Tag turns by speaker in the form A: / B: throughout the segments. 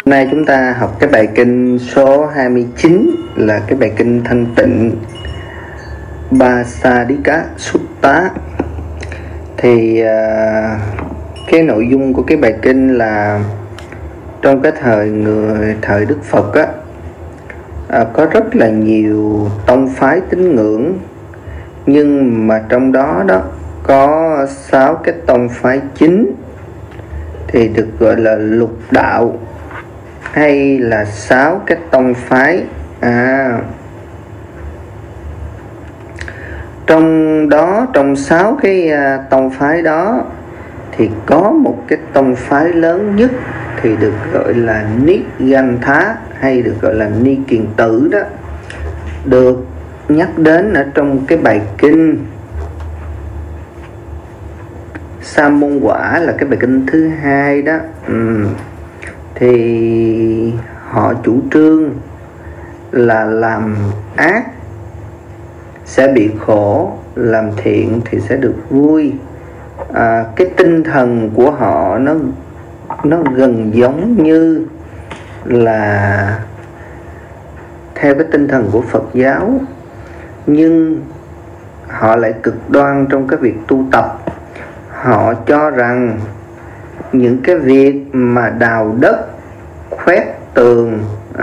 A: Hôm nay chúng ta học cái bài kinh số 29 là cái bài kinh thanh tịnh Basadika Sutta. Thì cái nội dung của cái bài kinh là trong cái thời Đức Phật á, có rất là nhiều tông phái tín ngưỡng, nhưng mà trong đó có 6 cái tông phái chính thì được gọi là lục đạo, hay là 6 cái tông phái. Trong 6 cái tông phái đó thì có một cái tông phái lớn nhất thì được gọi là Nigantha, hay được gọi là Ni Kiền Tử đó, được nhắc đến ở trong cái bài kinh Sa Môn Quả, là cái bài kinh thứ 2 đó. Thì họ chủ trương là làm ác sẽ bị khổ, làm thiện thì sẽ được vui. Cái tinh thần của họ nó gần giống như là theo cái tinh thần của Phật giáo, nhưng họ lại cực đoan trong cái việc tu tập. Họ cho rằng những cái việc mà đào đất, khoét tường,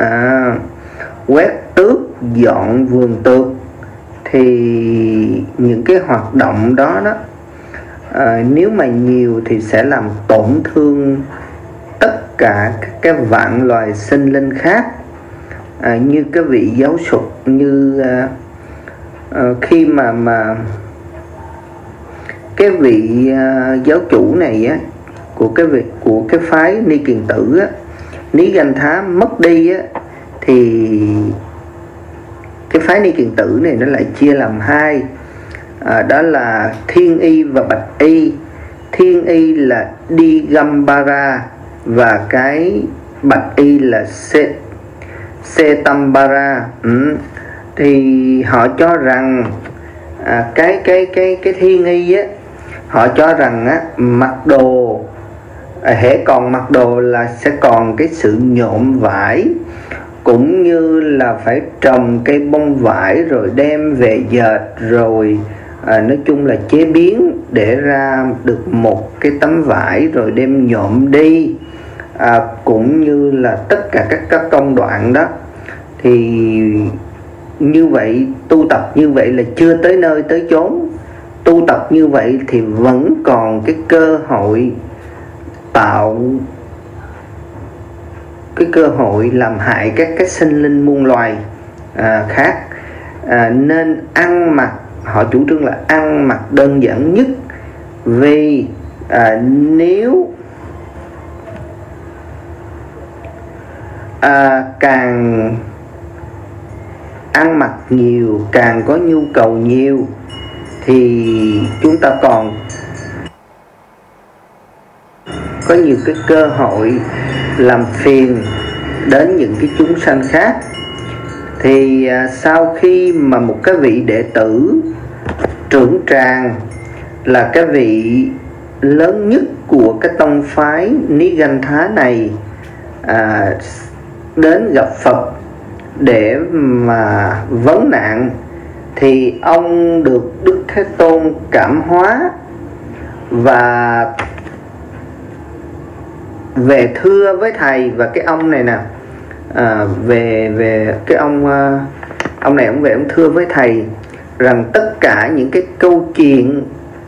A: quét tước, dọn vườn tược, thì những cái hoạt động đó nếu mà nhiều thì sẽ làm tổn thương tất cả các cái vạn loài sinh linh khác. Như cái vị giáo dục, như khi mà cái vị giáo chủ này á, của cái phái Ni Kiền Tử á, Nigantha mất đi á, thì cái phái Ni Kiền Tử này nó lại chia làm hai, đó là Thiên Y và Bạch Y. Thiên Y là Digambara và cái Bạch Y là Setambara. Thì họ cho rằng cái Thiên Y á, họ cho rằng á, mặc đồ, hễ còn mặc đồ là sẽ còn cái sự nhuộm vải, cũng như là phải trồng cây bông vải rồi đem về dệt, rồi nói chung là chế biến để ra được một cái tấm vải rồi đem nhuộm đi, cũng như là tất cả các công đoạn đó. Thì như vậy, tu tập như vậy là chưa tới nơi tới chốn. Tu tập như vậy thì vẫn còn cái cơ hội tạo cái cơ hội làm hại các cái sinh linh muôn loài khác. Nên ăn mặc, họ chủ trương là ăn mặc đơn giản nhất, vì nếu càng ăn mặc nhiều, càng có nhu cầu nhiều, thì chúng ta còn có nhiều cái cơ hội làm phiền đến những cái chúng sanh khác. Thì sau khi mà một cái vị đệ tử trưởng tràng, là cái vị lớn nhất của cái tông phái Nigantha này, đến gặp Phật để mà vấn nạn, thì ông được Đức Thế Tôn cảm hóa và về thưa với thầy. Và cái ông này nè, về cái ông này, ông về ông thưa với thầy rằng tất cả những cái câu chuyện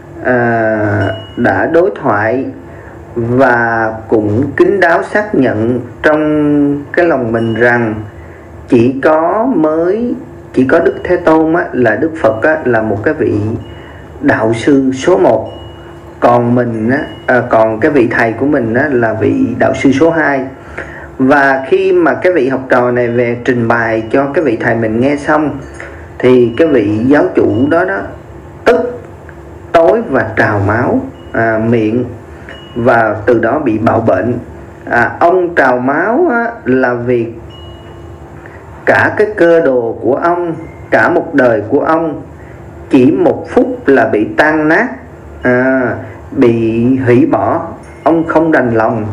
A: đã đối thoại, và cũng kín đáo xác nhận trong cái lòng mình rằng chỉ có Đức Thế Tôn á, là Đức Phật á, là một cái vị đạo sư số 1, còn mình á, còn cái vị thầy của mình á, là vị đạo sư số 2. Và khi mà cái vị học trò này về trình bày cho cái vị thầy mình nghe xong, thì cái vị giáo chủ đó tức tối và trào máu miệng, và từ đó bị bạo bệnh. Ông trào máu á, là vì cả cái cơ đồ của ông, cả một đời của ông chỉ một phút là bị tan nát, bị hủy bỏ. Ông không đành lòng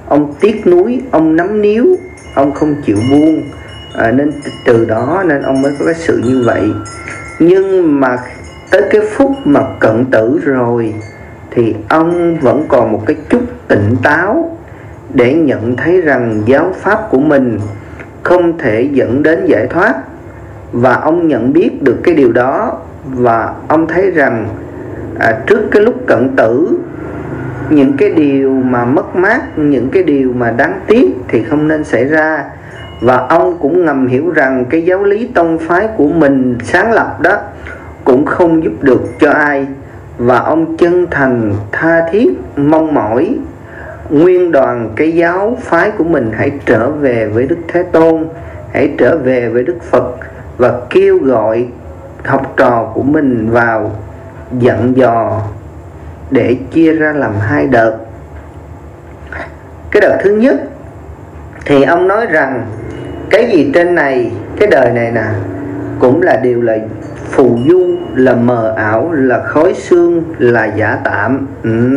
A: ông tiếc nuối, ông nắm níu, ông không chịu buông, nên từ đó nên ông mới có cái sự như vậy. Nhưng mà tới cái phút mà cận tử rồi thì ông vẫn còn một cái chút tỉnh táo để nhận thấy rằng giáo pháp của mình không thể dẫn đến giải thoát, và ông nhận biết được cái điều đó. Và ông thấy rằng trước cái lúc cận tử, những cái điều mà mất mát, những cái điều mà đáng tiếc thì không nên xảy ra. Và ông cũng ngầm hiểu rằng cái giáo lý tông phái của mình sáng lập đó cũng không giúp được cho ai. Và ông chân thành tha thiết mong mỏi nguyên đoàn cái giáo phái của mình hãy trở về với Đức Thế Tôn, hãy trở về với Đức Phật, và kêu gọi học trò của mình vào, dặn dò để chia ra làm hai đợt. Cái đợt thứ nhất thì ông nói rằng cái gì trên này, cái đời này nè, cũng là điều là phù du, là mờ ảo, là khói sương, là giả tạm.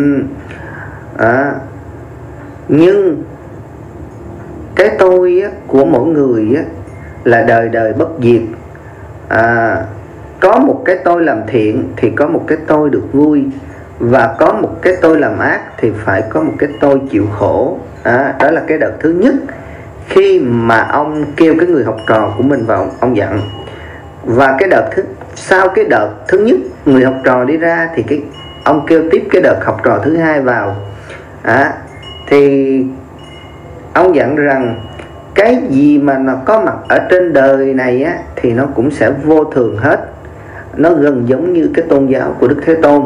A: Nhưng cái tôi của mỗi người là đời đời bất diệt. Có một cái tôi làm thiện thì có một cái tôi được vui, và có một cái tôi làm ác thì phải có một cái tôi chịu khổ. Đó là cái đợt thứ nhất khi mà ông kêu cái người học trò của mình vào, ông dặn. Và cái đợt sau cái đợt thứ nhất người học trò đi ra thì ông kêu tiếp cái đợt học trò thứ hai vào. Thì ông dặn rằng cái gì mà nó có mặt ở trên đời này thì nó cũng sẽ vô thường hết. Nó gần giống như cái tôn giáo của Đức Thế Tôn.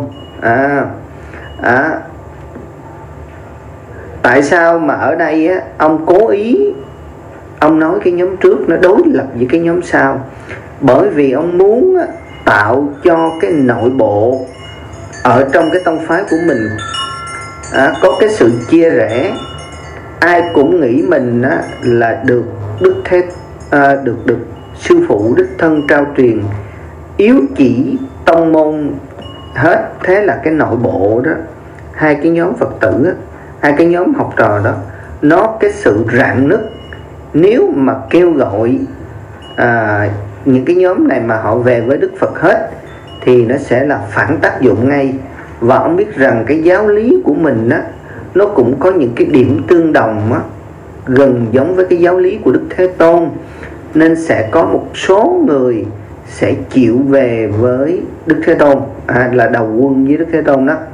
A: Tại sao mà ở đây ông cố ý ông nói cái nhóm trước nó đối lập với cái nhóm sau? Bởi vì ông muốn tạo cho cái nội bộ ở trong cái tông phái của mình có cái sự chia rẽ. Ai cũng nghĩ mình là được được sư phụ đích thân trao truyền yếu chỉ tông môn hết. Thế là cái nội bộ đó, hai cái nhóm Phật tử, hai cái nhóm học trò đó, nó cái sự rạn nứt. Nếu mà kêu gọi những cái nhóm này mà họ về với Đức Phật hết thì nó sẽ là phản tác dụng ngay. Và ông biết rằng cái giáo lý của mình nó cũng có những cái điểm tương đồng gần giống với cái giáo lý của Đức Thế Tôn, nên sẽ có một số người sẽ chịu về với Đức Thế Tôn, là đầu quân với Đức Thế Tôn đó.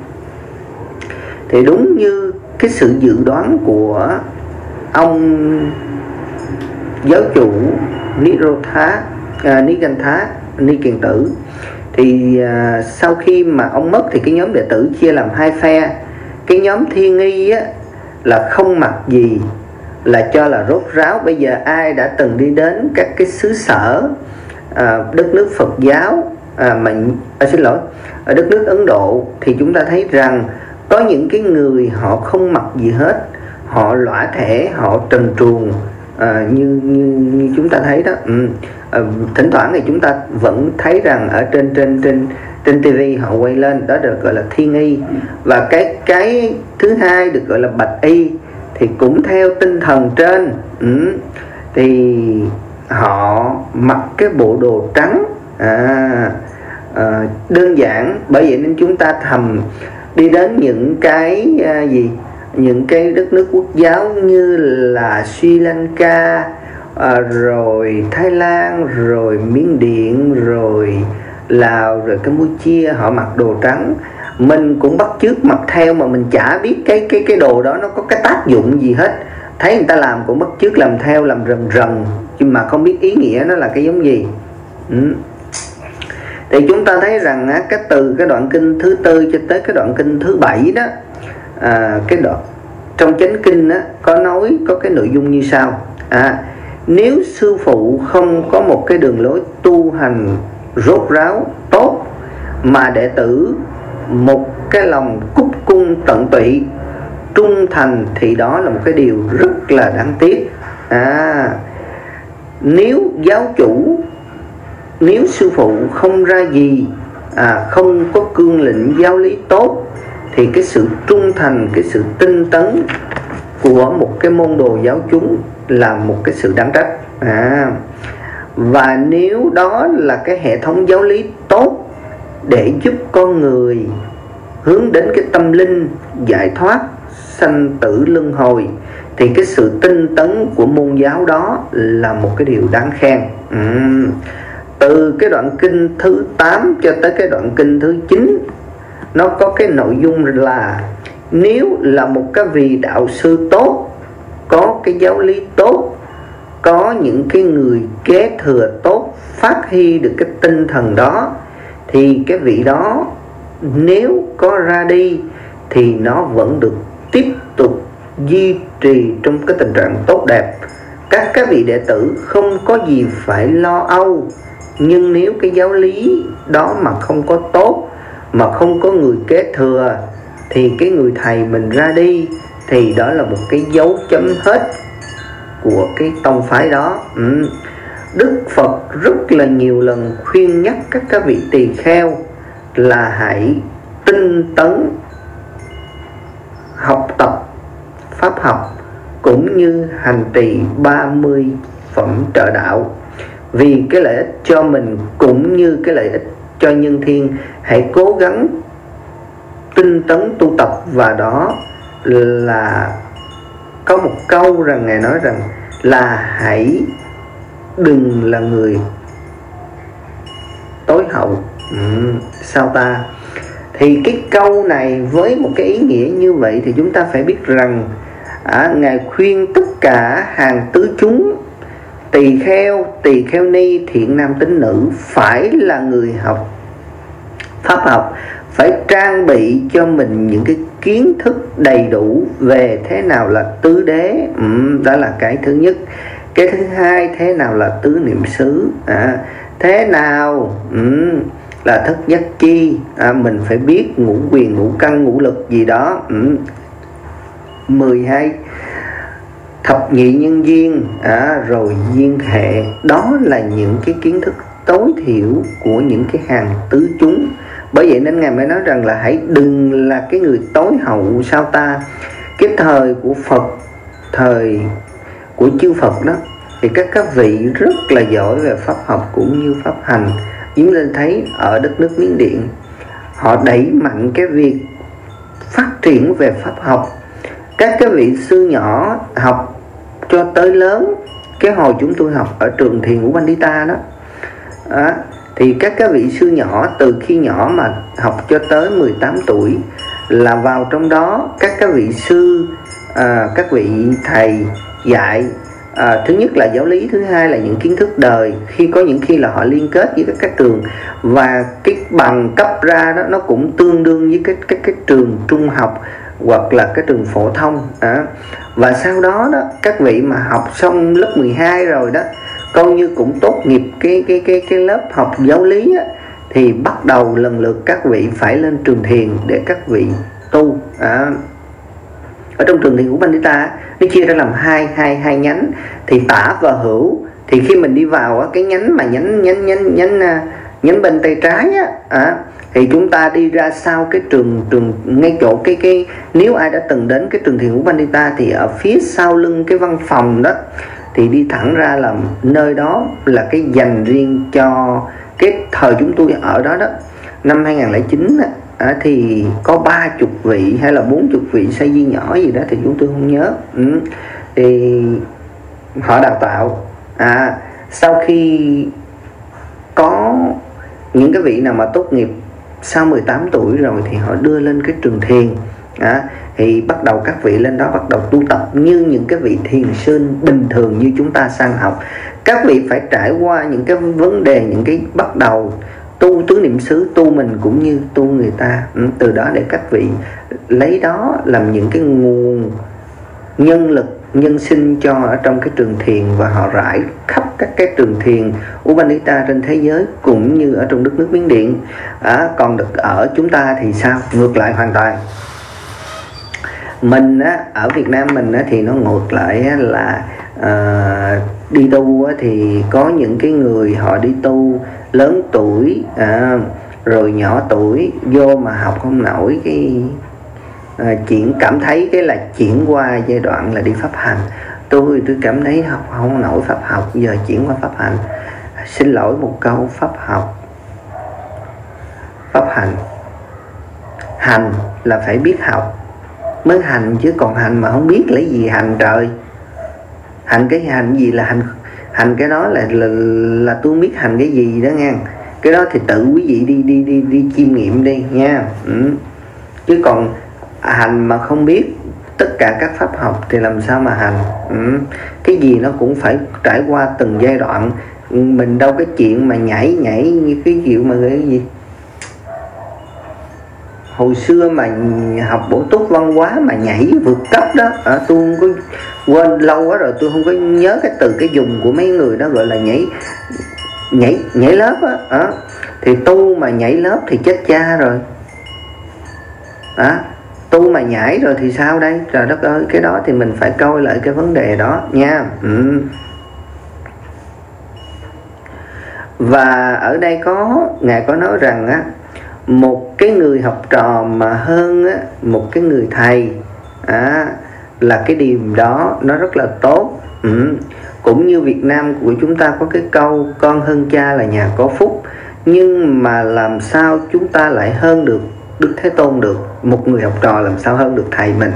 A: Thì đúng như cái sự dự đoán của ông giáo chủ Ni Kiền Tử, thì sau khi mà ông mất thì cái nhóm đệ tử chia làm hai phe. Cái nhóm Thiên Nghi là không mặc gì, là cho là rốt ráo. Bây giờ ai đã từng đi đến các cái xứ sở đất nước Phật giáo ở đất nước Ấn Độ, thì chúng ta thấy rằng có những cái người họ không mặc gì hết, họ lõa thể, họ trần truồng, như chúng ta thấy đó. Thỉnh thoảng thì chúng ta vẫn thấy rằng ở trên TV họ quay lên, đó được gọi là Thiên Y. Và cái thứ hai được gọi là Bạch Y, thì cũng theo tinh thần trên. Thì họ mặc cái bộ đồ trắng, đơn giản. Bởi vậy nên chúng ta thầm đi đến những cái những cái đất nước quốc giáo như là Sri Lanka, rồi Thái Lan, rồi Miến Điện, rồi Lào, rồi Campuchia, họ mặc đồ trắng. Mình cũng bắt chước mặc theo mà mình chả biết cái đồ đó nó có cái tác dụng gì hết. Thấy người ta làm cũng bắt chước làm theo, làm rần rần, nhưng mà không biết ý nghĩa nó là cái giống gì. Thì chúng ta thấy rằng từ cái đoạn kinh thứ tư cho tới cái đoạn kinh thứ 7 đó, cái đoạn trong chánh kinh có cái nội dung như sau. Nếu sư phụ không có một cái đường lối tu hành rốt ráo tốt, mà đệ tử một cái lòng cúc cung tận tụy trung thành, thì đó là một cái điều rất là đáng tiếc. Nếu sư phụ không ra gì, không có cương lĩnh giáo lý tốt, thì cái sự trung thành, cái sự tinh tấn của một cái môn đồ giáo chúng là một cái sự đáng trách. Và nếu đó là cái hệ thống giáo lý tốt để giúp con người hướng đến cái tâm linh giải thoát sanh tử luân hồi, thì cái sự tinh tấn của môn giáo đó là một cái điều đáng khen. Từ cái đoạn kinh thứ 8 cho tới cái đoạn kinh thứ 9, nó có cái nội dung là nếu là một cái vị đạo sư tốt, có cái giáo lý tốt, có những cái người kế thừa tốt, phát huy được cái tinh thần đó, thì cái vị đó nếu có ra đi thì nó vẫn được tiếp tục duy trì trong cái tình trạng tốt đẹp. Các vị đệ tử không có gì phải lo âu. Nhưng nếu cái giáo lý đó mà không có tốt, mà không có người kế thừa, thì cái người thầy mình ra đi thì đó là một cái dấu chấm hết của cái tông phái đó. Đức Phật rất là nhiều lần khuyên nhắc các vị tỳ kheo là hãy tinh tấn học tập pháp học cũng như hành trì 30 phẩm trợ đạo, vì cái lợi ích cho mình cũng như cái lợi ích cho nhân thiên. Hãy cố gắng tinh tấn tu tập. Và đó là có một câu rằng Ngài nói rằng là hãy đừng là người tối hậu. Sao ta? Thì cái câu này với một cái ý nghĩa như vậy thì chúng ta phải biết rằng Ngài khuyên tất cả hàng tứ chúng, tỳ kheo ni, thiện nam tín nữ phải là người học pháp học, phải trang bị cho mình những cái kiến thức đầy đủ về thế nào là tứ đế. Đó là cái thứ nhất. Cái thứ hai, thế nào là tứ niệm xứ, thế nào là thất giác chi, mình phải biết ngũ quyền, ngũ căn, ngũ lực gì đó. 12 thập nhị nhân duyên, rồi duyên hệ. Đó là những cái kiến thức tối thiểu của những cái hàng tứ chúng. Bởi vậy nên Ngài mới nói rằng là hãy đừng là cái người tối hậu. Sao ta? Cái thời của Phật, thời của chư Phật đó, thì các vị rất là giỏi về pháp học cũng như pháp hành. Chúng ta thấy ở đất nước Miến Điện, họ đẩy mạnh cái việc phát triển về pháp học. Các cái vị sư nhỏ học cho tới lớn. Cái hồi chúng tôi học ở trường Thiền Ngũ Pandita đó, thì các vị sư nhỏ từ khi nhỏ mà học cho tới 18 tuổi là vào trong đó. Các vị sư, các vị thầy dạy thứ nhất là giáo lý, thứ hai là những kiến thức đời. Có những khi là họ liên kết với các trường, và cái bằng cấp ra đó nó cũng tương đương với cái trường trung học hoặc là cái trường phổ thông. Và sau đó đó, các vị mà học xong lớp 12 rồi đó, coi như cũng tốt nghiệp cái lớp học giáo lý á, thì bắt đầu lần lượt các vị phải lên trường thiền để các vị tu. Ở trong trường Thiền Ngũ Pandita nó chia ra làm hai nhánh, thì tả và hữu. Thì khi mình đi vào cái nhánh mà nhánh bên tay trái thì chúng ta đi ra sau cái trường ngay chỗ cái nếu ai đã từng đến cái trường Thiền Ngũ Pandita thì ở phía sau lưng cái văn phòng đó, thì đi thẳng ra là nơi đó là cái dành riêng cho cái thời chúng tôi ở đó đó. Năm 2009 thì có 30 vị hay là 40 vị sa di nhỏ gì đó thì chúng tôi không nhớ. Thì họ đào tạo. Sau khi có những cái vị nào mà tốt nghiệp sau 18 tuổi rồi thì họ đưa lên cái trường thiền. Thì bắt đầu các vị lên đó bắt đầu tu tập như những cái vị thiền sinh bình thường như chúng ta sang học. Các vị phải trải qua những cái vấn đề, những cái bắt đầu tu tứ niệm xứ, tu mình cũng như tu người ta. Từ đó để các vị lấy đó làm những cái nguồn nhân lực, nhân sinh cho ở trong cái trường thiền, và họ rải khắp các cái trường thiền Upanita trên thế giới cũng như ở trong đất nước Miến Điện. Còn được ở chúng ta thì sao? Ngược lại hoàn toàn. Mình ở Việt Nam mình thì nó ngược lại là đi tu thì có những cái người họ đi tu lớn tuổi rồi nhỏ tuổi vô mà học không nổi cảm thấy cái là chuyển qua giai đoạn là đi pháp hành. Tôi cảm thấy học không nổi pháp học, giờ chuyển qua pháp hành. Xin lỗi một câu, pháp học, pháp hành, hành là phải biết học mới hành, chứ còn hành mà không biết lấy gì hành trời. Hành cái hành gì là hành cái đó là tôi biết hành cái gì đó nghe. Cái đó thì tự quý vị đi chiêm nghiệm đi nha. Chứ còn hành mà không biết tất cả các pháp học thì làm sao mà hành. Cái gì nó cũng phải trải qua từng giai đoạn. Mình đâu cái chuyện mà nhảy như cái kiểu mà cái gì hồi xưa mà học bổ túc văn hóa mà nhảy vượt cấp đó, tôi không có quên lâu quá rồi, tôi không có nhớ cái từ cái dùng của mấy người đó, gọi là nhảy lớp á. Thì tu mà nhảy lớp thì chết cha rồi. Tu mà nhảy rồi thì sao đây? Trời đất ơi, cái đó thì mình phải coi lại cái vấn đề đó nha. Và ở đây Ngài có nói rằng một cái người học trò mà hơn một cái người thầy là cái điều đó nó rất là tốt. Cũng như Việt Nam của chúng ta có cái câu con hơn cha là nhà có phúc. Nhưng mà làm sao chúng ta lại hơn được Đức Thế Tôn được? Một người học trò làm sao hơn được thầy mình?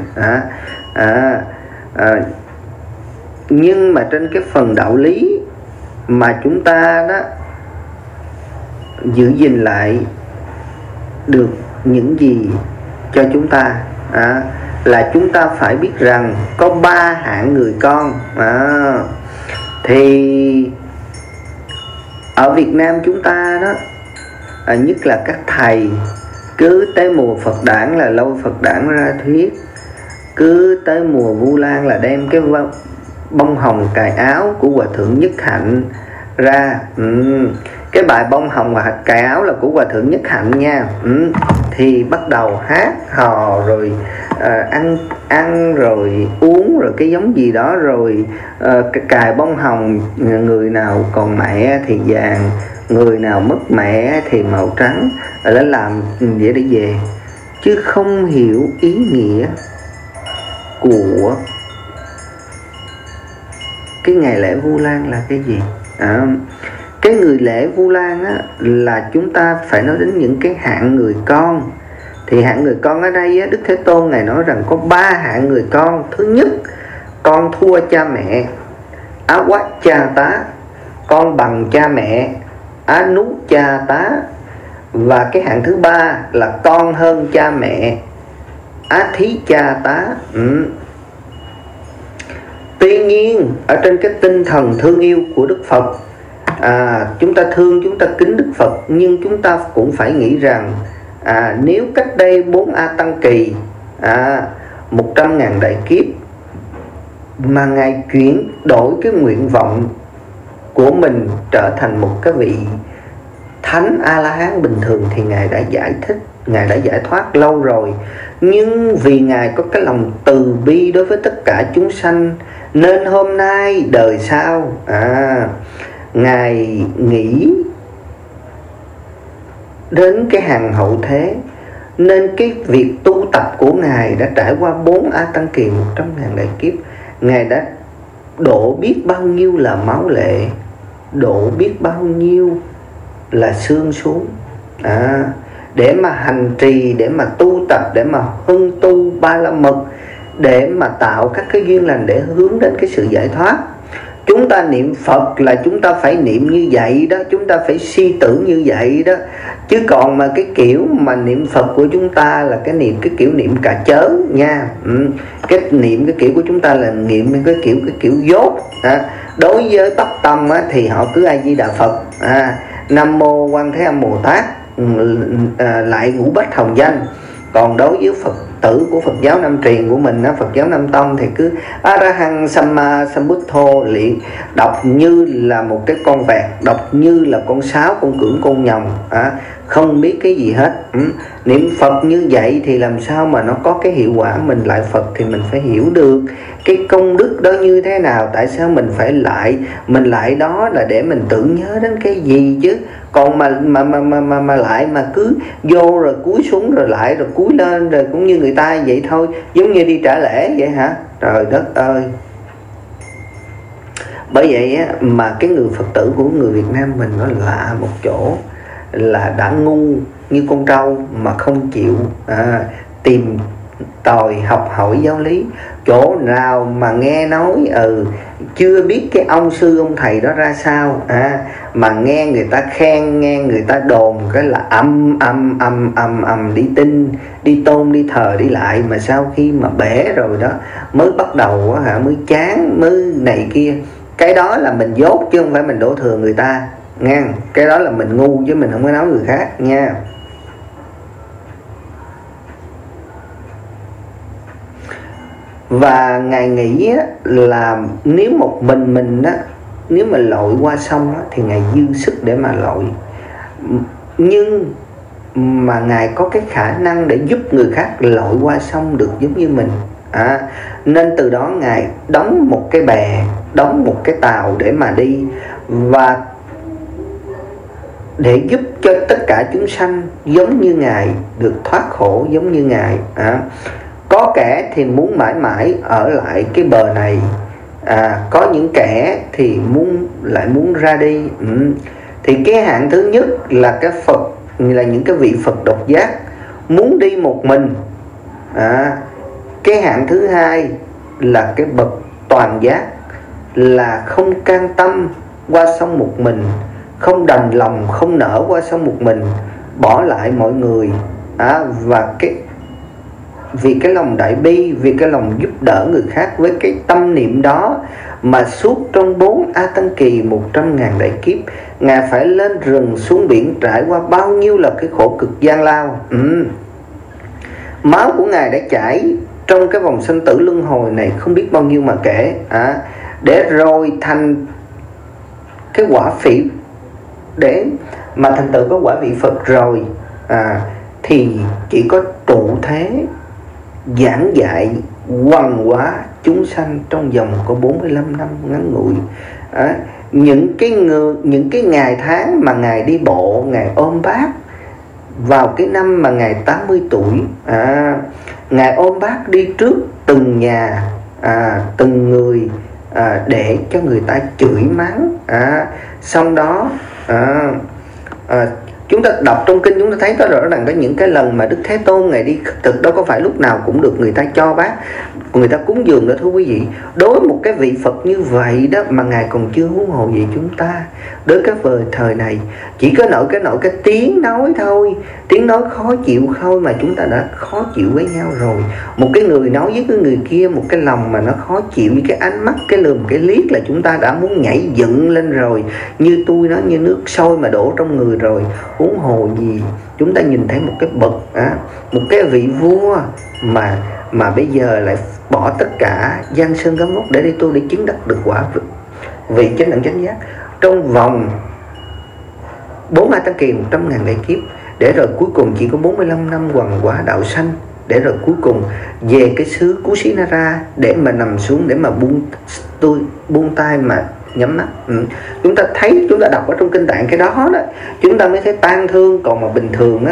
A: Nhưng mà trên cái phần đạo lý mà chúng ta đó giữ gìn lại được những gì cho chúng ta là chúng ta phải biết rằng có 3 hạng người con. Thì ở Việt Nam chúng ta đó, nhất là các thầy cứ tới mùa Phật đản là lôi Phật đản ra thuyết, cứ tới mùa Vu Lan là đem cái bông hồng cài áo của Hòa Thượng Nhất Hạnh ra. Cái bài bông hồng và cài áo là của Hòa Thượng Nhất Hạnh nha. Thì bắt đầu hát hò rồi ăn rồi uống rồi cái giống gì đó, rồi cài bông hồng, người nào còn mẹ thì vàng, người nào mất mẹ thì màu trắng, để làm vậy để về, chứ không hiểu ý nghĩa của cái ngày lễ Vu Lan là cái gì. Cái người lễ Vu Lan là chúng ta phải nói đến những cái hạng người con. Thì hạng người con ở đây Đức Thế Tôn Ngài nói rằng có 3 hạng người con. Thứ nhất, con thua cha mẹ, á quát cha tá. Con bằng cha mẹ, á nú cha tá. Và cái hạng thứ 3 là con hơn cha mẹ, á thí cha tá. Tuy nhiên ở trên cái tinh thần thương yêu của Đức Phật, chúng ta thương, chúng ta kính Đức Phật, nhưng chúng ta cũng phải nghĩ rằng nếu cách đây 4 A Tăng Kỳ, 100.000 đại kiếp mà Ngài chuyển đổi cái nguyện vọng của mình trở thành một cái vị Thánh A-la-hán bình thường thì Ngài đã giải thích, Ngài đã giải thoát lâu rồi. Nhưng vì Ngài có cái lòng từ bi đối với tất cả chúng sanh, nên hôm nay đời sau Ngài nghĩ đến cái hàng hậu thế, nên cái việc tu tập của Ngài đã trải qua 4 A Tăng Kỳ 100.000 đại kiếp. Ngài đã đổ biết bao nhiêu là máu lệ, đổ biết bao nhiêu là xương xuống, để mà hành trì, để mà tu tập, để mà hưng tu Ba La Mật, để mà tạo các cái duyên lành để hướng đến cái sự giải thoát. Chúng ta niệm Phật là chúng ta phải niệm như vậy đó, chúng ta phải suy tưởng như vậy đó. Chứ còn mà cái kiểu mà niệm Phật của chúng ta là cái kiểu niệm cà chớ nha. Cái kiểu của chúng ta là niệm cái kiểu dốt. Đối với Bắc Tâm thì họ cứ A Di Đà Phật, Nam Mô Quan Thế Âm Bồ Tát, lại ngũ bách hồng danh. Còn đối với Phật tử của Phật giáo Nam truyền của mình, Phật giáo Nam Tông thì cứ Arahang Samma Sambuddho, đọc như là một cái con vẹt, đọc như là con sáo, con cưỡng, con nhồng, không biết cái gì hết. Niệm Phật như vậy thì làm sao mà nó có cái hiệu quả? Mình lại Phật thì mình phải hiểu được cái công đức đó như thế nào, tại sao mình phải lại đó là để mình tưởng nhớ đến cái gì chứ. Còn mà lại mà cứ vô rồi cúi xuống rồi lại rồi cúi lên, rồi cũng như người ta vậy thôi, giống như đi trả lễ vậy hả? Trời đất ơi. Bởi vậy á, mà cái người Phật tử của người Việt Nam mình nó lạ một chỗ là đã ngu như con trâu mà không chịu tìm tòi học hỏi giáo lý. Chỗ nào mà nghe nói chưa biết cái ông sư ông thầy đó ra sao mà nghe người ta khen, nghe người ta đồn cái là âm đi tin, đi tôn, đi thờ, đi lại. Mà sau khi mà bể rồi đó mới bắt đầu mới chán, mới này kia. Cái đó là mình dốt chứ không phải mình đổ thừa người ta nha. Cái đó là mình ngu chứ mình không có nói người khác nha. Và Ngài nghĩ là nếu một mình nếu mà lội qua sông thì Ngài dư sức để mà lội. Nhưng mà Ngài có cái khả năng để giúp người khác lội qua sông được giống như mình. Nên từ đó Ngài đóng một cái bè, đóng một cái tàu để mà đi, và để giúp cho tất cả chúng sanh giống như Ngài được thoát khổ giống như Ngài. Có kẻ thì muốn mãi mãi ở lại cái bờ này, có những kẻ thì lại muốn ra đi. Thì cái hạng thứ nhất là cái Phật, là những cái vị Phật độc giác muốn đi một mình. Cái hạng thứ hai là cái bậc toàn giác, là không can tâm qua sông một mình, không đành lòng, không nỡ qua sông một mình, bỏ lại mọi người. Và vì cái lòng đại bi, vì cái lòng giúp đỡ người khác, với cái tâm niệm đó mà suốt trong 4 A Tăng Kỳ 100.000 đại kiếp, Ngài phải lên rừng xuống biển, trải qua bao nhiêu là cái khổ cực gian lao. Máu của Ngài đã chảy trong cái vòng sinh tử luân hồi này không biết bao nhiêu mà kể, để rồi thành cái quả phỉ, để mà thành tựu có quả vị Phật rồi, thì chỉ có trụ thế giảng dạy hoằng hóa chúng sanh trong vòng có 45 năm ngắn ngủi. Những cái ngày tháng mà Ngài đi bộ, Ngài ôm bát vào cái năm mà Ngài 80 tuổi, Ngài ôm bát đi trước từng nhà, từng người, để cho người ta chửi mắng. Xong đó chúng ta đọc trong kinh, chúng ta thấy có rõ ràng có những cái lần mà Đức Thế Tôn Ngài đi khất thực đâu có phải lúc nào cũng được người ta cho bát, người ta cúng dường đó thưa quý vị. Đối một cái vị Phật như vậy đó mà Ngài còn chưa huống hồ gì chúng ta. Đối cái thời này chỉ có nổi cái tiếng nói thôi, tiếng nói khó chịu thôi mà chúng ta đã khó chịu với nhau rồi. Một cái người nói với cái người kia một cái lòng mà nó khó chịu, với cái ánh mắt, cái lườm, cái liếc là chúng ta đã muốn nhảy dựng lên rồi. Như tôi nói, như nước sôi mà đổ trong người rồi, huống hồ gì chúng ta nhìn thấy một cái bậc, một cái vị vua mà bây giờ lại bỏ tất cả giang sơn gấm mốc để đi tu, để chứng đắc được quả vị chánh đẳng chánh giác trong vòng 4 A Tăng Kỳ 100.000 đại kiếp, để rồi cuối cùng chỉ có 45 năm hoằng quả đạo sanh, để rồi cuối cùng về cái xứ Kusinara để mà nằm xuống, để mà buông tay mà nhắm mắt. Chúng ta thấy, chúng ta đọc ở trong kinh tạng cái đó chúng ta mới thấy tan thương. Còn mà bình thường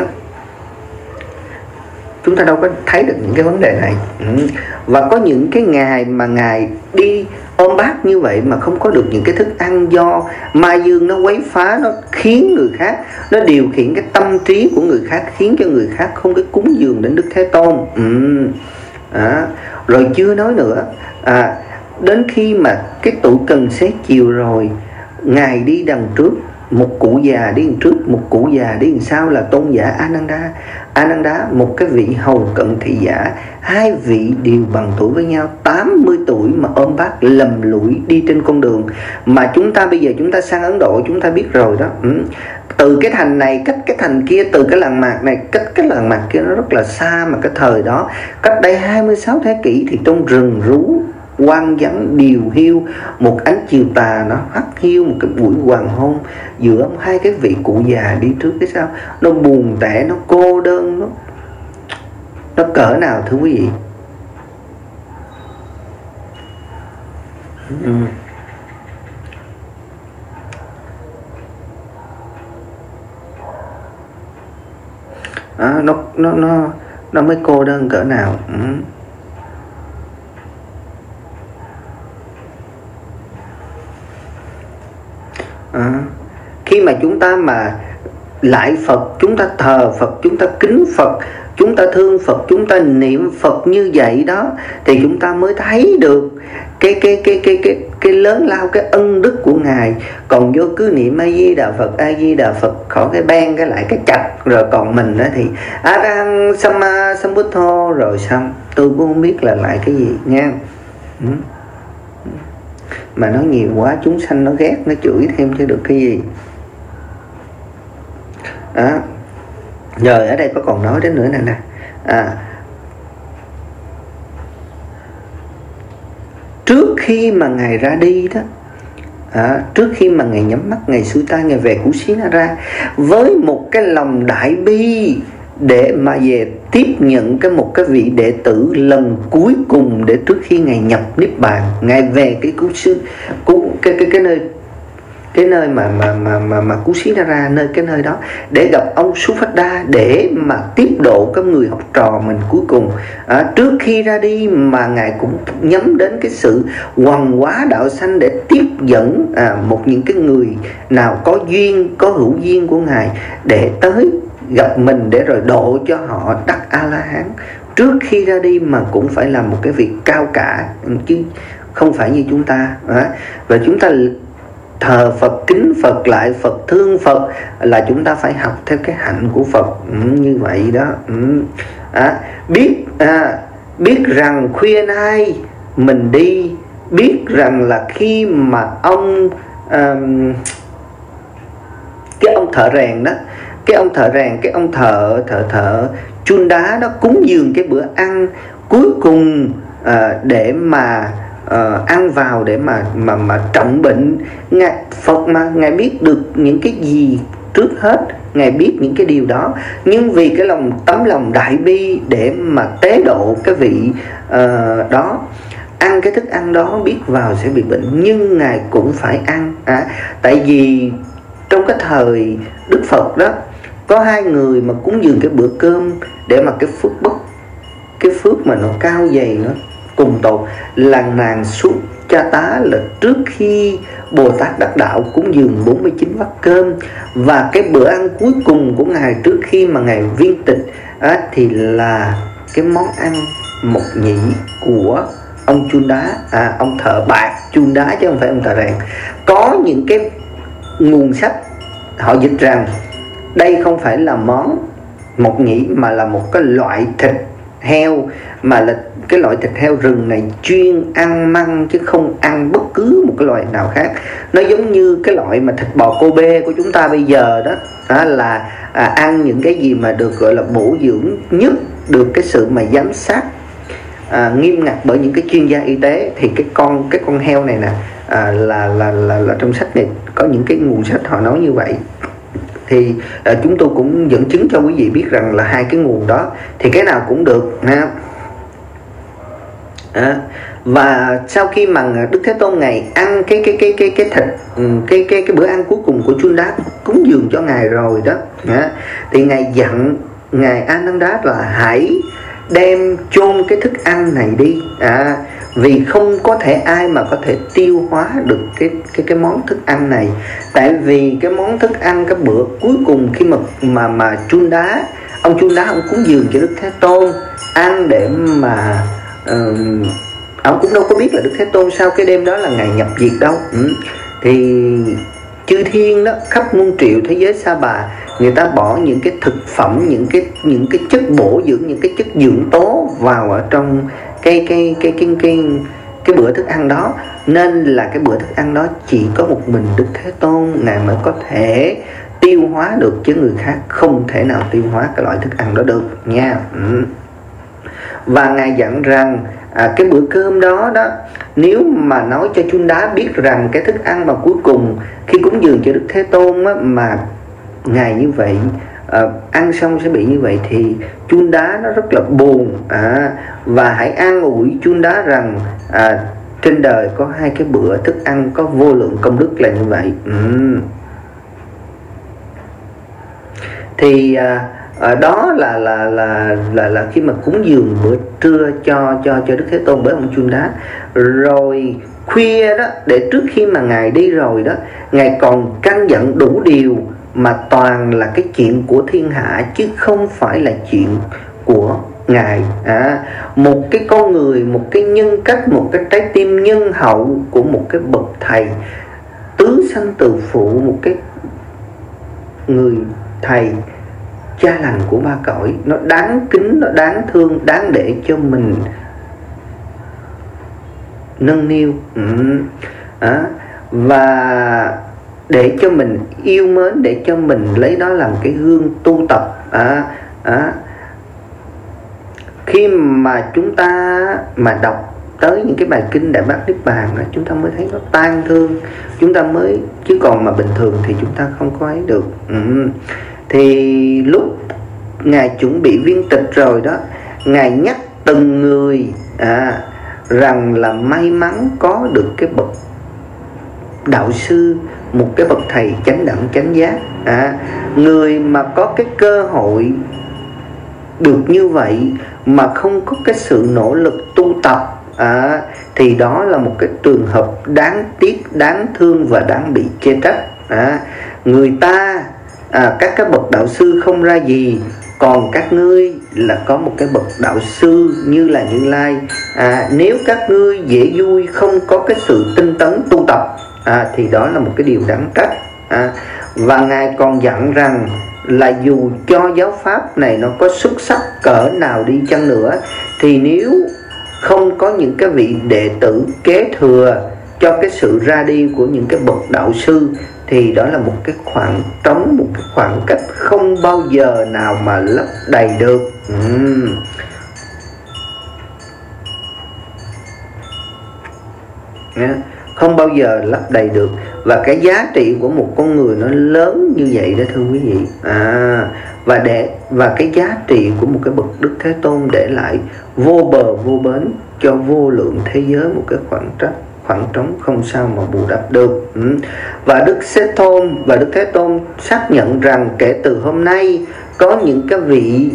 A: chúng ta đâu có thấy được những cái vấn đề này. Và có những cái ngày mà Ngài đi ôm bát như vậy mà không có được những cái thức ăn, do ma dương nó quấy phá, nó khiến người khác, nó điều khiển cái tâm trí của người khác, khiến cho người khác không cái cúng dường đến Đức Thế Tôn. Rồi chưa nói nữa, đến khi mà cái tuổi cần xế chiều rồi, Ngài đi đằng trước, một cụ già đi đằng trước, một cụ già đi đằng sau là tôn giả Ananda, một cái vị hầu cận thị giả. Hai vị đều bằng tuổi với nhau, 80 tuổi mà ôm bát lầm lũi đi trên con đường. Mà chúng ta bây giờ chúng ta sang Ấn Độ, chúng ta biết rồi đó, từ cái thành này cách cái thành kia, từ cái làng mạc này cách cái làng mạc kia, nó rất là xa. Mà cái thời đó cách đây 26 thế kỷ thì trong rừng rú hoang vắng điều hiu, một ánh chiều tà nó hắt hiu, một cái buổi hoàng hôn, giữa hai cái vị cụ già đi trước cái sau, nó buồn tẻ, nó cô đơn, nó cỡ nào thưa quý vị. nó mới cô đơn cỡ nào. Khi mà chúng ta mà lại Phật, chúng ta thờ Phật, chúng ta kính Phật, chúng ta thương Phật, chúng ta niệm Phật như vậy đó, thì chúng ta mới thấy được cái lớn lao, cái ân đức của Ngài. Còn vô cứ niệm A Di Đà Phật, A Di Đà Phật, khỏi cái ban cái lại cái chặt, rồi còn mình đó thì Arahant Samma Sambuddho rồi xong, tôi cũng không biết là lại cái gì nha. Mà nói nhiều quá chúng sanh nó ghét, nó chửi thêm chứ được cái gì. Rồi ở đây có còn nói đến nữa nè. Trước khi mà Ngài ra đi đó, trước khi mà Ngài nhắm mắt, Ngài xuôi tay, Ngài về Kusinara với một cái lòng đại bi để mà về tiếp nhận một cái vị đệ tử lần cuối cùng, để trước khi Ngài nhập niết bàn, Ngài về cái nơi mà Kusinara, cái nơi đó để gặp ông Suphada, để mà tiếp độ các người học trò mình cuối cùng. Trước khi ra đi mà Ngài cũng nhắm đến cái sự hoằng hóa đạo sanh, để tiếp dẫn những cái người nào có duyên, có hữu duyên của Ngài, để tới gặp mình, để rồi độ cho họ đắc A-la-hán. Trước khi ra đi mà cũng phải làm một cái việc cao cả, chứ không phải như chúng ta. Và chúng ta thờ Phật, kính Phật, lại Phật, thương Phật, là chúng ta phải học theo cái hạnh của Phật. Như vậy đó. Biết rằng khuya nay mình đi, biết rằng là khi mà ông cái ông thợ rèn đó, cái ông thợ chun đá đó cúng dường cái bữa ăn cuối cùng để mà ăn vào, để mà trọng bệnh. Phật mà Ngài biết được những cái gì trước hết, Ngài biết những cái điều đó, nhưng vì cái tấm lòng đại bi để mà tế độ cái vị đó, ăn cái thức ăn đó biết vào sẽ bị bệnh, nhưng Ngài cũng phải ăn. Tại vì trong cái thời Đức Phật đó, có hai người mà cúng dường cái bữa cơm để mà cái phước mà nó cao dày, nó cùng tột, là nàng Suchata, là trước khi Bồ Tát đắc đạo cúng dường 49 bát cơm. Và cái bữa ăn cuối cùng của Ngài trước khi mà Ngài viên tịch thì là cái món ăn mộc nhĩ của ông chun đá, ông thợ bạc chun đá chứ không phải ông thợ rèn. Có những cái nguồn sách họ dịch rằng đây không phải là món mộc nhĩ, mà là một cái loại thịt heo, mà là cái loại thịt heo rừng này chuyên ăn măng chứ không ăn bất cứ một cái loại nào khác. Nó giống như cái loại mà thịt bò Kobe của chúng ta bây giờ đó, là ăn những cái gì mà được gọi là bổ dưỡng nhất, được cái sự mà giám sát nghiêm ngặt bởi những cái chuyên gia y tế. Thì cái con heo này nè, là trong sách này có những cái nguồn sách họ nói như vậy. Thì chúng tôi cũng dẫn chứng cho quý vị biết rằng là hai cái nguồn đó thì cái nào cũng được ha. Và sau khi mà Đức Thế Tôn Ngài ăn cái thịt, cái bữa ăn cuối cùng của chun đá cúng dường cho Ngài rồi đó, thì Ngài dặn Ngài Ananda là hãy đem chôn cái thức ăn này đi, vì không có thể ai mà có thể tiêu hóa được cái món thức ăn này. Tại vì cái món thức ăn, cái bữa cuối cùng khi mà chun đá, ông cúng dường cho Đức Thế Tôn ăn, để mà ông cũng đâu có biết là Đức Thế Tôn sau cái đêm đó là Ngài nhập diệt đâu. Thì chư thiên đó, khắp muôn triệu thế giới Sa Bà, người ta bỏ những cái thực phẩm, những cái chất bổ dưỡng, những cái chất dưỡng tố vào ở trong cái bữa thức ăn đó. Nên là cái bữa thức ăn đó chỉ có một mình Đức Thế Tôn Ngài mới có thể tiêu hóa được, chứ người khác không thể nào tiêu hóa cái loại thức ăn đó được nha. Và Ngài dặn rằng cái bữa cơm đó nếu mà nói cho chun đá biết rằng cái thức ăn mà cuối cùng khi cúng dường cho Đức Thế Tôn mà Ngài như vậy, ăn xong sẽ bị như vậy, thì chun đá nó rất là buồn. Và hãy an ủi chun đá rằng trên đời có hai cái bữa thức ăn có vô lượng công đức là như vậy. Thì Đó là khi mà cúng dường bữa trưa cho Đức Thế Tôn bởi ông Chun Đá. Rồi khuya đó, để trước khi mà ngài đi rồi đó, ngài còn căn dặn đủ điều mà toàn là cái chuyện của thiên hạ chứ không phải là chuyện của ngài. Một cái con người, một cái nhân cách, một cái trái tim nhân hậu của một cái bậc thầy tứ sanh từ phụ, một cái người thầy cha lành của ba cõi, nó đáng kính, nó đáng thương, đáng để cho mình nâng niu. Và để cho mình yêu mến, để cho mình lấy đó làm cái gương tu tập. Khi mà chúng ta mà đọc tới những cái bài kinh Đại Bát Niết Bàn đó, chúng ta mới thấy nó tang thương, chúng ta mới, chứ còn mà bình thường thì chúng ta không có ấy được. Thì lúc ngài chuẩn bị viên tịch rồi đó, ngài nhắc từng người rằng là may mắn có được cái bậc đạo sư, một cái bậc thầy chánh đẳng chánh giác. Người mà có cái cơ hội được như vậy mà không có cái sự nỗ lực tu tập, thì đó là một cái trường hợp đáng tiếc, đáng thương và đáng bị chê trách. Người ta các cái bậc đạo sư không ra gì, còn các ngươi là có một cái bậc đạo sư như là Như Lai. Nếu các ngươi dễ vui, không có cái sự tinh tấn tu tập, thì đó là một cái điều đáng trách. Và ngài còn dặn rằng là dù cho giáo pháp này nó có xuất sắc cỡ nào đi chăng nữa, thì nếu không có những cái vị đệ tử kế thừa cho cái sự ra đi của những cái bậc đạo sư, thì đó là một cái khoảng trống, một cái khoảng cách không bao giờ nào mà lấp đầy được. Không bao giờ lấp đầy được. Và cái giá trị của một con người nó lớn như vậy đó thưa quý vị. Và cái giá trị của một cái bậc Đức Thế Tôn để lại vô bờ vô bến cho vô lượng thế giới một cái khoảng trống không sao mà bù đắp được. Và Đức Thế Tôn xác nhận rằng kể từ hôm nay có những cái vị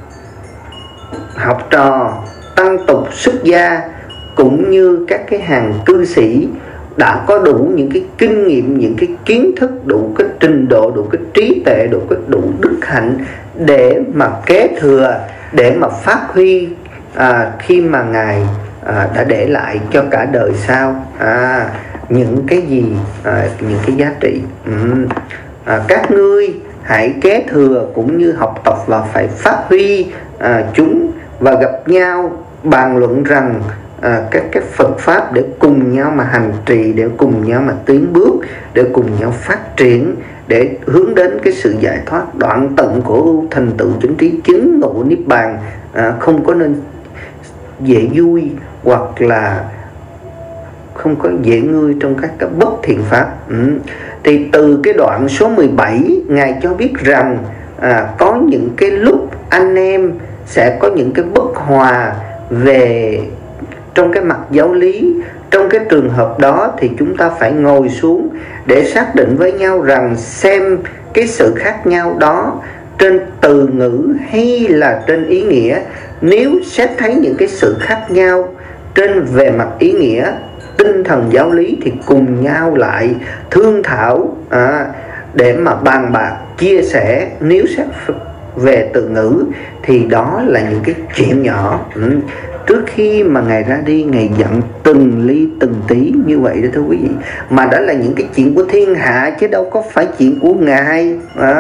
A: học trò tăng tục xuất gia cũng như các cái hàng cư sĩ đã có đủ những cái kinh nghiệm, những cái kiến thức, đủ cái trình độ, đủ cái trí tuệ, đủ đức hạnh để mà kế thừa, để mà phát huy khi mà ngài đã để lại cho cả đời sau những cái gì, những cái giá trị. Các ngươi hãy kế thừa cũng như học tập và phải phát huy chúng, và gặp nhau bàn luận rằng các cái Phật pháp để cùng nhau mà hành trì, để cùng nhau mà tiến bước, để cùng nhau phát triển, để hướng đến cái sự giải thoát đoạn tận khổ ưu, thành tựu chứng trí chứng ngộ niết bàn. Không có nên dễ vui hoặc là không có dễ ngươi trong các cái bất thiện pháp. Thì từ cái đoạn số 17 ngài cho biết rằng có những cái lúc anh em sẽ có những cái bất hòa về trong cái mặt giáo lý. Trong cái trường hợp đó thì chúng ta phải ngồi xuống để xác định với nhau rằng xem cái sự khác nhau đó trên từ ngữ hay là trên ý nghĩa. Nếu xét thấy những cái sự khác nhau trên về mặt ý nghĩa, tinh thần giáo lý, thì cùng nhau lại thương thảo để mà bàn bạc chia sẻ. Nếu xét về từ ngữ thì đó là những cái chuyện nhỏ. Trước khi mà ngài ra đi, ngài dặn từng ly từng tí như vậy đó thưa quý vị. Mà đó là những cái chuyện của thiên hạ chứ đâu có phải chuyện của ngài.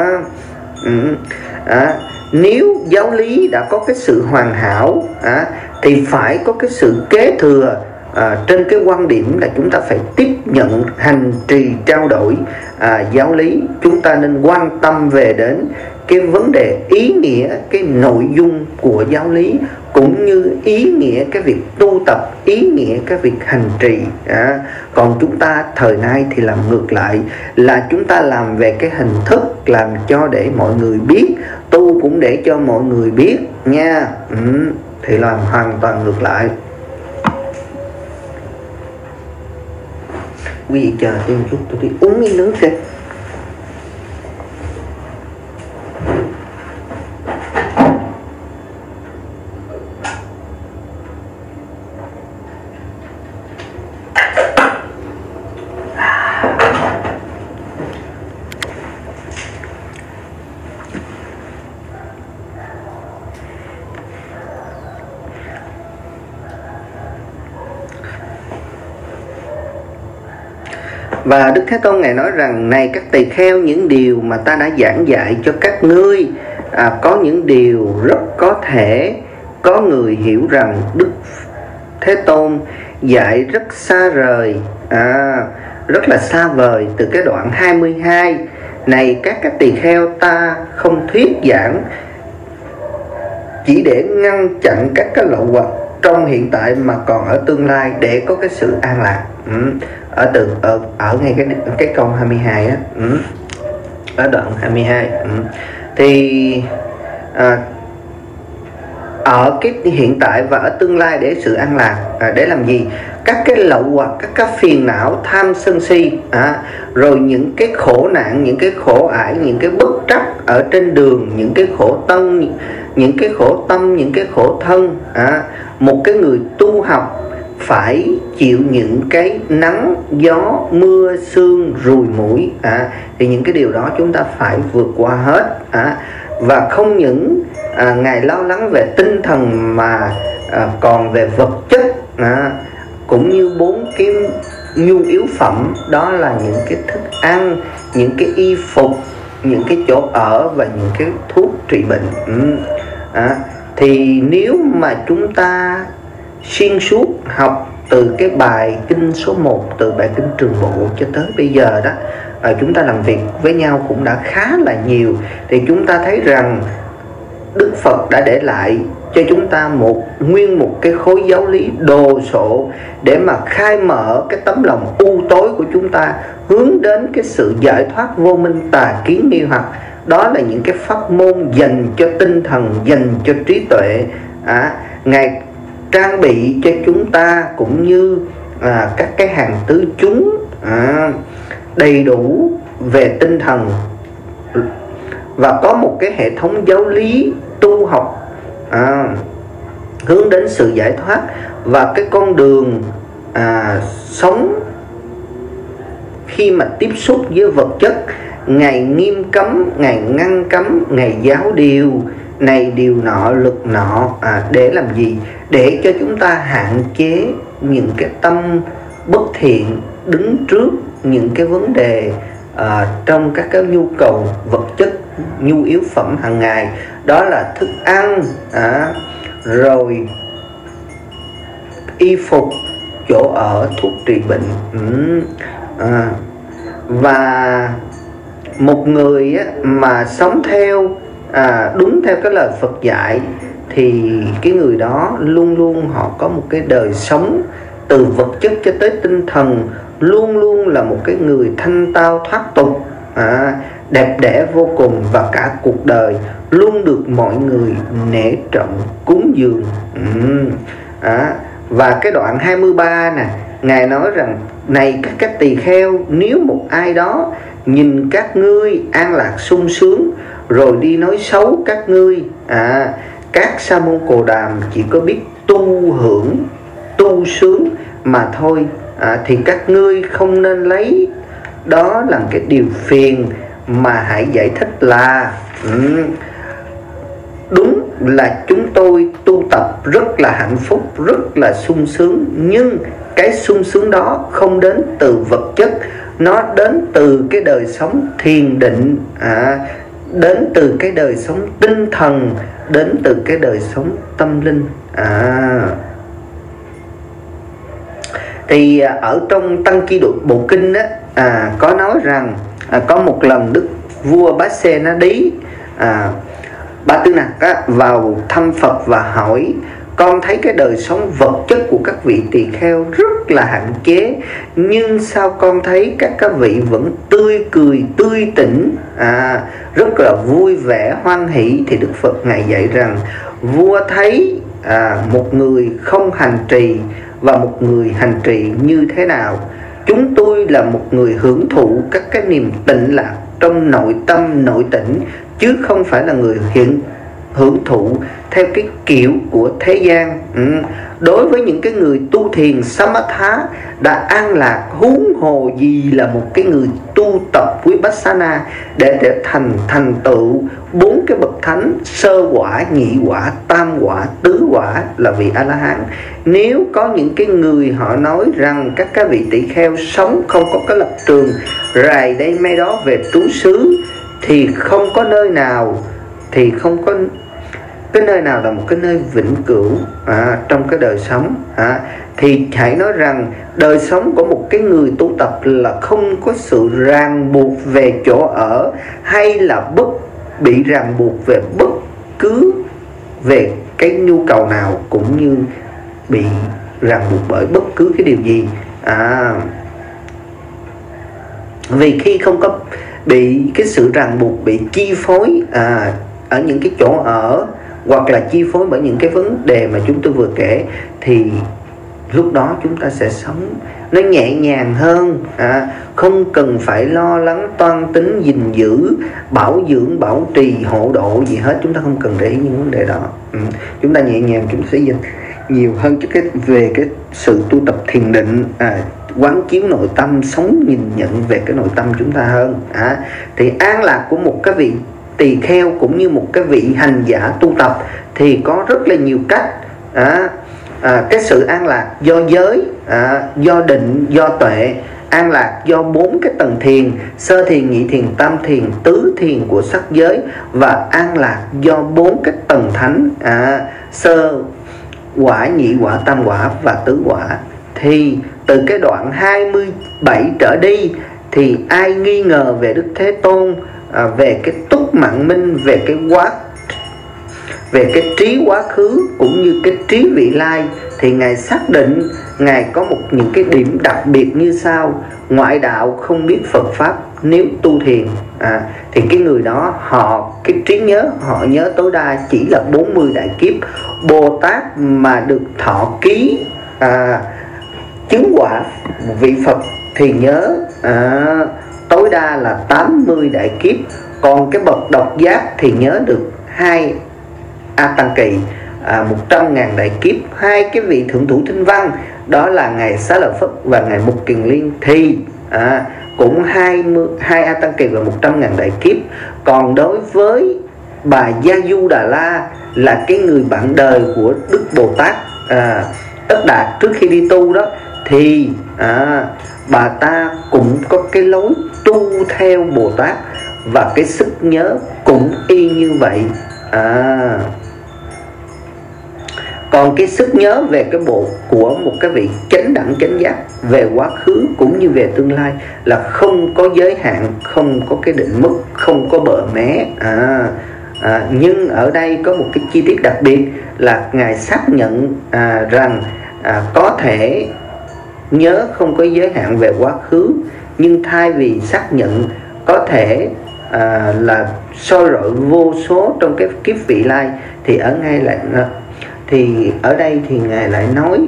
A: Nếu giáo lý đã có cái sự hoàn hảo thì phải có cái sự kế thừa. Trên cái quan điểm là chúng ta phải tiếp nhận, hành trì, trao đổi giáo lý. Chúng ta nên quan tâm về đến cái vấn đề ý nghĩa, cái nội dung của giáo lý, cũng như ý nghĩa cái việc tu tập, ý nghĩa cái việc hành trì. Còn chúng ta thời nay thì làm ngược lại, là chúng ta làm về cái hình thức, làm cho để mọi người biết, tu cũng để cho mọi người biết nha. Thì làm hoàn toàn ngược lại. Quý vị chờ tôi một chút, tôi đi uống miếng nước kìa. Và Đức Thế Tôn Ngài nói rằng: này các tỳ kheo, những điều mà ta đã giảng dạy cho các ngươi, có những điều rất có thể có người hiểu rằng Đức Thế Tôn dạy rất xa rời, rất là xa vời. Từ cái đoạn 22 này các tỳ kheo, ta không thuyết giảng chỉ để ngăn chặn các cái lậu hoặc trong hiện tại, mà còn ở tương lai để có cái sự an lạc. Ở ngay cái câu 22 á, ở đoạn 22 thì ở cái hiện tại và ở tương lai để sự an lạc. Để làm gì? Các cái lậu hoặc, các cái phiền não tham sân si, rồi những cái khổ nạn, những cái khổ ải, những cái bất trắc ở trên đường, những cái khổ tâm, những cái khổ tâm, những cái khổ thân. Một cái người tu học phải chịu những cái nắng, gió, mưa, sương, ruồi muỗi, thì những cái điều đó chúng ta phải vượt qua hết. Và không những Ngài lo lắng về tinh thần mà còn về vật chất, cũng như 4 cái nhu yếu phẩm, đó là những cái thức ăn, những cái y phục, những cái chỗ ở và những cái thuốc trị bệnh. Thì nếu mà chúng ta xuyên suốt học từ cái bài kinh số 1, từ bài kinh Trường Bộ cho tới bây giờ đó, chúng ta làm việc với nhau cũng đã khá là nhiều, thì chúng ta thấy rằng Đức Phật đã để lại cho chúng ta nguyên một cái khối giáo lý đồ sộ để mà khai mở cái tấm lòng u tối của chúng ta, hướng đến cái sự giải thoát vô minh tà kiến nghi hoặc. Đó là những cái pháp môn dành cho tinh thần, dành cho trí tuệ. Ngài trang bị cho chúng ta cũng như các cái hàng tứ chúng đầy đủ về tinh thần, và có một cái hệ thống giáo lý tu học hướng đến sự giải thoát, và cái con đường sống khi mà tiếp xúc với vật chất. Ngài nghiêm cấm, Ngài ngăn cấm, Ngài giáo điều này điều nọ lực nọ, để làm gì? Để cho chúng ta hạn chế những cái tâm bất thiện đứng trước những cái vấn đề trong các cái nhu cầu vật chất, nhu yếu phẩm hàng ngày. Đó là thức ăn, rồi y phục, chỗ ở, thuốc trị bệnh. Và một người mà sống theo đúng theo cái lời Phật dạy, thì cái người đó luôn luôn họ có một cái đời sống từ vật chất cho tới tinh thần, luôn luôn là một cái người thanh tao thoát tục, đẹp đẽ vô cùng, và cả cuộc đời luôn được mọi người nể trọng cúng dường. Và cái đoạn 23 nè, Ngài nói rằng: này các tỳ kheo, nếu một ai đó nhìn các ngươi an lạc sung sướng rồi đi nói xấu các ngươi, các sa môn Cồ Đàm chỉ có biết tu hưởng, tu sướng mà thôi, thì các ngươi không nên lấy đó làm cái điều phiền, mà hãy giải thích là đúng là chúng tôi tu tập rất là hạnh phúc, rất là sung sướng, nhưng cái sung sướng đó không đến từ vật chất, nó đến từ cái đời sống thiền định, đến từ cái đời sống tinh thần, đến từ cái đời sống tâm linh. Thì ở trong Tăng Chi Bộ Kinh á, có nói rằng có một lần Đức vua Bá Xê Na Đí Ba Tư Nặc vào thăm Phật và hỏi: con thấy cái đời sống vật chất của các vị tỳ kheo rất là hạn chế, nhưng sao con thấy các vị vẫn tươi cười, tươi tỉnh, rất là vui vẻ, hoan hỷ? Thì Đức Phật Ngài dạy rằng: vua thấy một người không hành trì và một người hành trì như thế nào. Chúng tôi là một người hưởng thụ các cái niềm tịnh lạc trong nội tâm, nội tỉnh, chứ không phải là người hưởng thụ theo cái kiểu của thế gian. Đối với những cái người tu thiền Samatha đã an lạc, huống hồ gì là một cái người tu tập Vipassana để thành tựu 4 cái bậc thánh: sơ quả, nhị quả, tam quả, tứ quả là vị A-la-hán. Nếu có những cái người họ nói rằng các vị tỷ kheo sống không có cái lập trường rày đây mấy đó về trú xứ, thì không có nơi nào là một cái nơi vĩnh cửu trong cái đời sống. Thì hãy nói rằng đời sống của một cái người tu tập là không có sự ràng buộc về chỗ ở, hay là bị ràng buộc về bất cứ về cái nhu cầu nào, cũng như bị ràng buộc bởi bất cứ cái điều gì. Vì khi không có bị cái sự ràng buộc, bị chi phối ở những cái chỗ ở, hoặc là chi phối bởi những cái vấn đề mà chúng tôi vừa kể, thì lúc đó chúng ta sẽ sống nó nhẹ nhàng hơn, không cần phải lo lắng toan tính gìn giữ, bảo dưỡng, bảo trì, hộ độ gì hết. Chúng ta không cần để ý những vấn đề đó. Chúng ta nhẹ nhàng, chúng ta sẽ dành nhiều hơn cho về cái sự tu tập thiền định, quán chiếu nội tâm, sống nhìn nhận về cái nội tâm chúng ta hơn. Thì an lạc của một cái vị tỳ kheo cũng như một cái vị hành giả tu tập thì có rất là nhiều cách. Cái sự an lạc do giới, do định, do tuệ, an lạc do 4 cái tầng thiền: sơ thiền, nhị thiền, tam thiền, tứ thiền của sắc giới, và an lạc do 4 cái tầng thánh: sơ quả, nhị quả, tam quả và tứ quả. Thì từ cái đoạn 27 trở đi thì ai nghi ngờ về Đức Thế Tôn, về cái túc mạng minh, về cái trí quá khứ cũng như cái trí vị lai, thì Ngài xác định Ngài có những cái điểm đặc biệt như sau: ngoại đạo không biết Phật Pháp nếu tu thiền, thì cái người đó cái trí nhớ họ nhớ tối đa chỉ là 40 đại kiếp. Bồ Tát mà được thọ ký chứng quả vị Phật thì nhớ tối đa là 80 đại kiếp. Còn cái bậc độc giác thì nhớ được 2 A Tăng Kỳ, 100.000 đại kiếp. 2 cái vị thượng thủ tinh văn đó là Ngài Xá Lợi Phất và Ngài Mục Kiền Liên thì cũng 2 A Tăng Kỳ và 100.000 đại kiếp. Còn đối với bà Gia Du Đà La là cái người bạn đời của Đức Bồ Tát Tất Đạt trước khi đi tu đó, thì bà ta cũng có cái lối tu theo Bồ Tát, và cái sức nhớ cũng y như vậy. Còn cái sức nhớ về cái bộ của một cái vị chánh đẳng chánh giác về quá khứ cũng như về tương lai là không có giới hạn, không có cái định mức, không có bợ mé. Nhưng ở đây có một cái chi tiết đặc biệt là Ngài xác nhận rằng có thể nhớ không có giới hạn về quá khứ, nhưng thay vì xác nhận có thể là soi rọi vô số trong cái kiếp vị lai, thì ở đây thì Ngài lại nói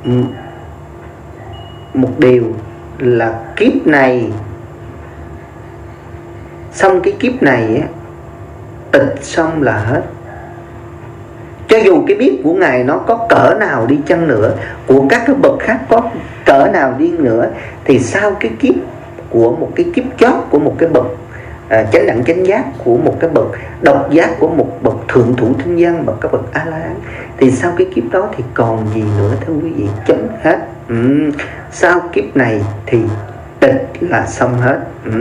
A: một điều là kiếp này, xong cái kiếp này tịch xong là hết. Cho dù cái biết của Ngài nó có cỡ nào đi chăng nữa, của các cái bậc khác có cỡ nào đi nữa, thì sau cái kiếp của một cái kiếp chót của một cái bậc chánh đẳng chánh giác, của một cái bậc độc giác, của một bậc thượng thủ tinh văn, bậc các bậc A La Hán, thì sau cái kiếp đó thì còn gì nữa thưa quý vị? Chấm hết. Sau kiếp này thì tịch là xong hết.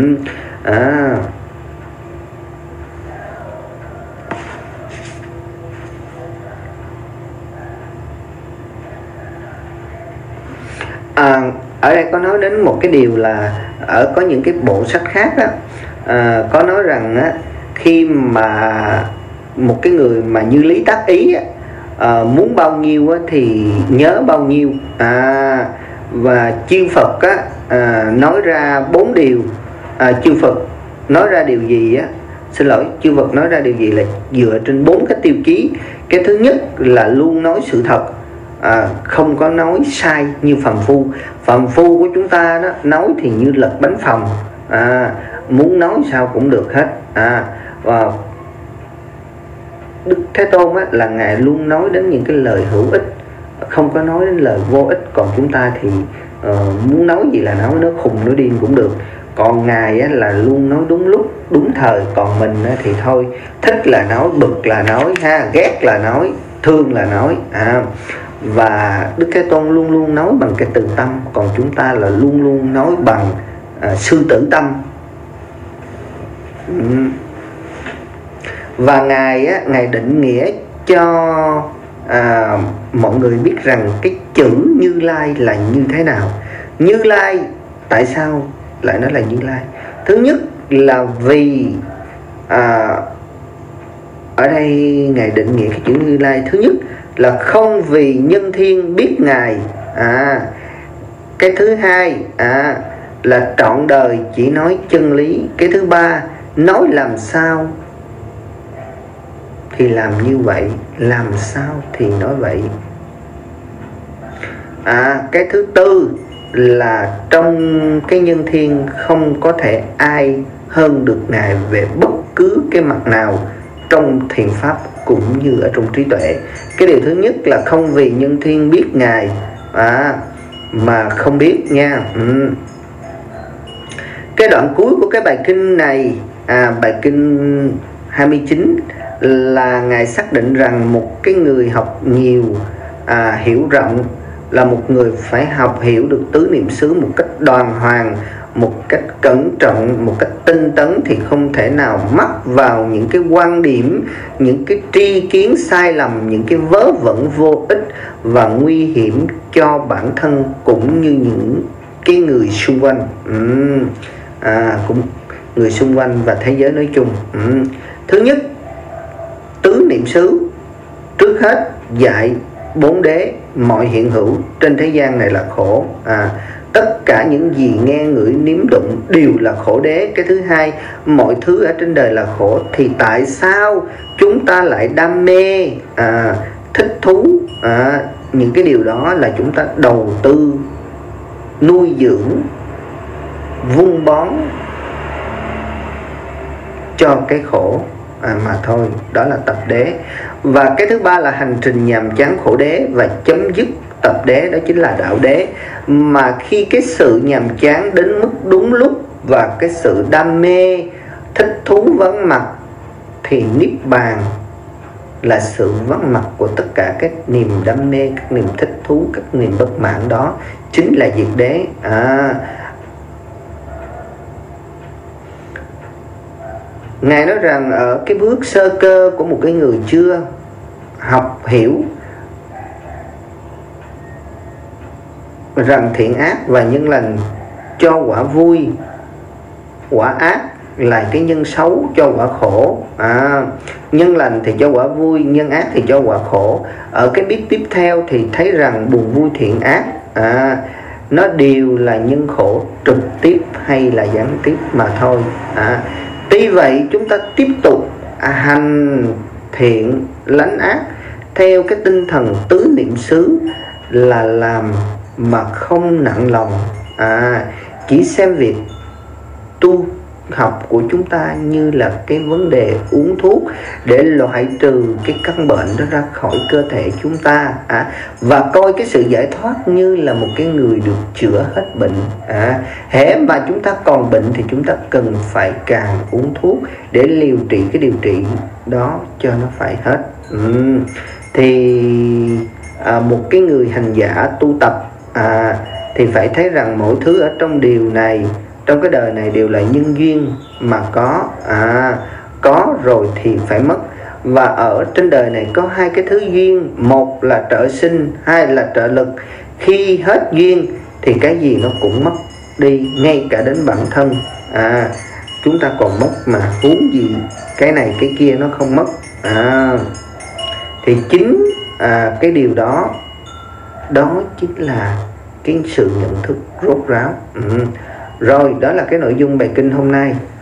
A: Ở đây có nói đến một cái điều là có những cái bộ sách khác đó, có nói rằng khi mà một cái người mà như Lý Tác Ý muốn bao nhiêu thì nhớ bao nhiêu. Và chư Phật nói ra 4 điều. Chư Phật nói ra điều gì chư Phật nói ra điều gì là dựa trên 4 cái tiêu chí. Cái thứ nhất là luôn nói sự thật, không có nói sai như phàm phu. Phàm phu của chúng ta đó, nói thì như lật bánh phồng, muốn nói sao cũng được hết. Và Đức Thế Tôn á, là Ngài luôn nói đến những cái lời hữu ích, không có nói đến lời vô ích. Còn chúng ta thì muốn nói gì là nói khùng nói điên cũng được. Còn Ngài á, là luôn nói đúng lúc đúng thời. Còn mình á, thì thôi, thích là nói, bực là nói ha, ghét là nói, thương là nói. Và Đức Thế Tôn luôn luôn nói bằng cái từ tâm, còn chúng ta là luôn luôn nói bằng sư tử tâm. Và Ngài định nghĩa cho mọi người biết rằng cái chữ Như Lai là như thế nào. Như Lai, tại sao lại nói là Như Lai? Thứ nhất là vì ở đây Ngài định nghĩa cái chữ Như Lai. Thứ nhất là không vì nhân thiên biết Ngài. Cái thứ hai là trọn đời chỉ nói chân lý. Cái thứ ba, nói làm sao thì làm như vậy, làm sao thì nói vậy. Cái thứ tư là trong cái nhân thiên không có thể ai hơn được Ngài về bất cứ cái mặt nào trong thiện pháp cũng như ở trong trí tuệ. Cái điều thứ nhất là không vì nhân thiên biết Ngài mà không biết nha. Cái đoạn cuối của cái bài kinh này, bài kinh 29, là Ngài xác định rằng một cái người học nhiều, hiểu rộng là một người phải học hiểu được tứ niệm xứ một cách đoàn hoàn, một cách cẩn trọng, một cách tinh tấn, thì không thể nào mắc vào những cái quan điểm, những cái tri kiến sai lầm, những cái vớ vẩn vô ích và nguy hiểm cho bản thân cũng như những cái người xung quanh, cũng người xung quanh và thế giới nói chung. Thứ nhất, tứ niệm xứ trước hết dạy 4 đế, mọi hiện hữu trên thế gian này là khổ. Tất cả những gì nghe ngửi nếm đụng đều là khổ đế. Cái thứ hai, mọi thứ ở trên đời là khổ, thì tại sao chúng ta lại đam mê, thích thú? Những cái điều đó là chúng ta đầu tư, nuôi dưỡng, vun bón cho cái khổ mà thôi. Đó là tập đế. Và cái thứ ba là hành trình nhàm chán khổ đế, và chấm dứt tập đế, đó chính là đạo đế. Mà khi cái sự nhàm chán đến mức đúng lúc và cái sự đam mê, thích thú vắng mặt, thì niết bàn là sự vắng mặt của tất cả các niềm đam mê, các niềm thích thú, các niềm bất mãn, đó chính là diệt đế. Ngài nói rằng ở cái bước sơ cơ của một cái người chưa học hiểu rằng thiện ác và nhân lành cho quả vui, quả ác là cái nhân xấu cho quả khổ. Nhân lành thì cho quả vui, nhân ác thì cho quả khổ. Ở cái biết tiếp theo thì thấy rằng buồn vui thiện ác nó đều là nhân khổ trực tiếp hay là gián tiếp mà thôi. Tuy vậy chúng ta tiếp tục hành thiện lánh ác theo cái tinh thần tứ niệm xứ, là làm mà không nặng lòng, chỉ xem việc tu học của chúng ta như là cái vấn đề uống thuốc để loại trừ cái căn bệnh đó ra khỏi cơ thể chúng ta, và coi cái sự giải thoát như là một cái người được chữa hết bệnh. Hễ mà chúng ta còn bệnh thì chúng ta cần phải càng uống thuốc để điều trị cái điều trị đó cho nó phải hết. Thì một cái người hành giả tu tập thì phải thấy rằng mọi thứ ở trong điều này, trong cái đời này đều là nhân duyên mà có rồi thì phải mất. Và ở trên đời này có hai cái thứ duyên, một là trợ sinh, hai là trợ lực. Khi hết duyên thì cái gì nó cũng mất đi, ngay cả đến bản thân chúng ta còn mất mà huống gì cái này cái kia nó không mất. Thì chính cái điều đó chính là cái sự nhận thức rốt ráo. Rồi, đó là cái nội dung bài kinh hôm nay.